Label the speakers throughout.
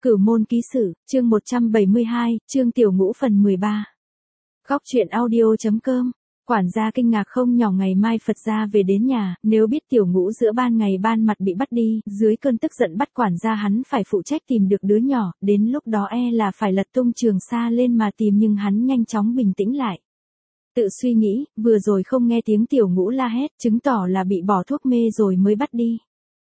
Speaker 1: Cửu môn ký sự, chương 172, chương tiểu ngũ phần 13. Góc truyện audio.com. Quản gia kinh ngạc không nhỏ, ngày mai Phật gia về đến nhà, nếu biết tiểu ngũ giữa ban ngày ban mặt bị bắt đi, dưới cơn tức giận bắt quản gia hắn phải phụ trách tìm được đứa nhỏ, đến lúc đó là phải lật tung Trường Sa lên mà tìm, nhưng hắn nhanh chóng bình tĩnh lại. Tự suy nghĩ, vừa rồi không nghe tiếng tiểu ngũ la hét, chứng tỏ là bị bỏ thuốc mê rồi mới bắt đi.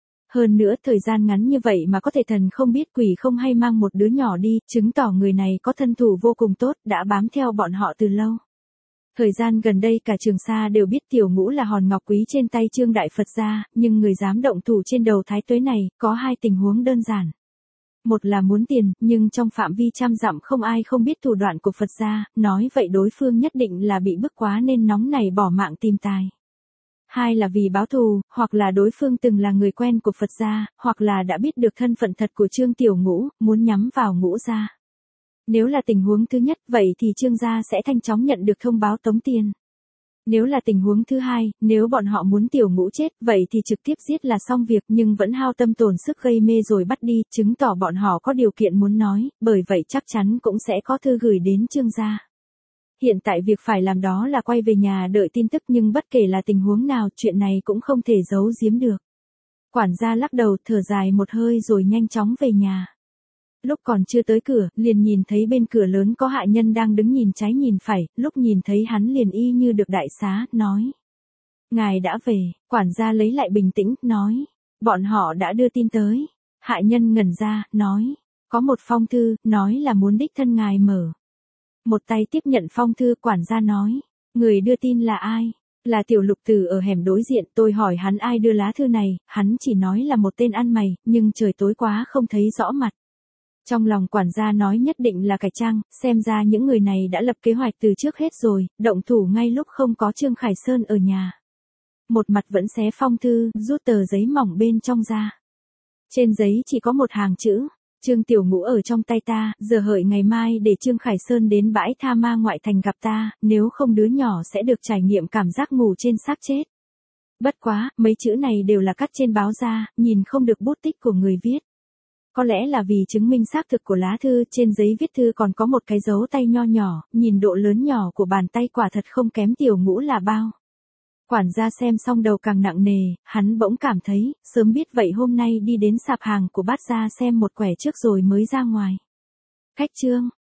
Speaker 1: Hơn nữa thời gian ngắn như vậy mà có thể thần không biết quỷ không hay mang một đứa nhỏ đi, chứng tỏ người này có thân thủ vô cùng tốt, đã bám theo bọn họ từ lâu. Thời gian gần đây cả Trường Sa đều biết tiểu ngũ là hòn ngọc quý trên tay Trương Đại Phật gia, nhưng người dám động thủ trên đầu Thái Tuế này, có hai tình huống đơn giản. Một là muốn tiền, nhưng trong phạm vi trăm dặm không ai không biết thủ đoạn của Phật gia, nói vậy đối phương nhất định là bị bức quá nên nóng này bỏ mạng tìm tài. Hai là vì báo thù, hoặc là đối phương từng là người quen của Phật gia, hoặc là đã biết được thân phận thật của Trương Tiểu Ngũ, muốn nhắm vào Ngũ gia. Nếu là tình huống thứ nhất, vậy thì Trương gia sẽ nhanh chóng nhận được thông báo tống tiền. Nếu là tình huống thứ hai, nếu bọn họ muốn Tiểu Ngũ chết, vậy thì trực tiếp giết là xong việc, nhưng vẫn hao tâm tổn sức gây mê rồi bắt đi, chứng tỏ bọn họ có điều kiện muốn nói, bởi vậy chắc chắn cũng sẽ có thư gửi đến Trương gia. Hiện tại việc phải làm đó là quay về nhà đợi tin tức, nhưng bất kể là tình huống nào, chuyện này cũng không thể giấu giếm được. Quản gia lắc đầu thở dài một hơi rồi nhanh chóng về nhà. Lúc còn chưa tới cửa, liền nhìn thấy bên cửa lớn có hạ nhân đang đứng nhìn trái nhìn phải, lúc nhìn thấy hắn liền y như được đại xá, nói. Ngài đã về, quản gia lấy lại bình tĩnh, nói. Bọn họ đã đưa tin tới. Hạ nhân ngẩn ra, nói. Có một phong thư, nói là muốn đích thân ngài mở. Một tay tiếp nhận phong thư, quản gia nói. Người đưa tin là ai? Là tiểu lục tử ở hẻm đối diện, tôi hỏi hắn ai đưa lá thư này, hắn chỉ nói là một tên ăn mày, nhưng trời tối quá không thấy rõ mặt. Trong lòng quản gia nói nhất định là cải trang, xem ra những người này đã lập kế hoạch từ trước hết rồi, động thủ ngay lúc không có Trương Khải Sơn ở nhà. Một mặt vẫn xé phong thư, rút tờ giấy mỏng bên trong ra. Trên giấy chỉ có một hàng chữ. Trương Tiểu Ngũ ở trong tay ta, giờ hợi ngày mai để Trương Khải Sơn đến bãi tha ma ngoại thành gặp ta, nếu không đứa nhỏ sẽ được trải nghiệm cảm giác ngủ trên xác chết. Bất quá, mấy chữ này đều là cắt trên báo ra, nhìn không được bút tích của người viết. Có lẽ là vì chứng minh xác thực của lá thư, trên giấy viết thư còn có một cái dấu tay nho nhỏ, nhìn độ lớn nhỏ của bàn tay quả thật không kém Tiểu Ngũ là bao. Quản gia xem xong đầu càng nặng nề, hắn bỗng cảm thấy, sớm biết vậy hôm nay đi đến sạp hàng của Bát gia xem một quẻ trước rồi mới ra ngoài. Khách Trương,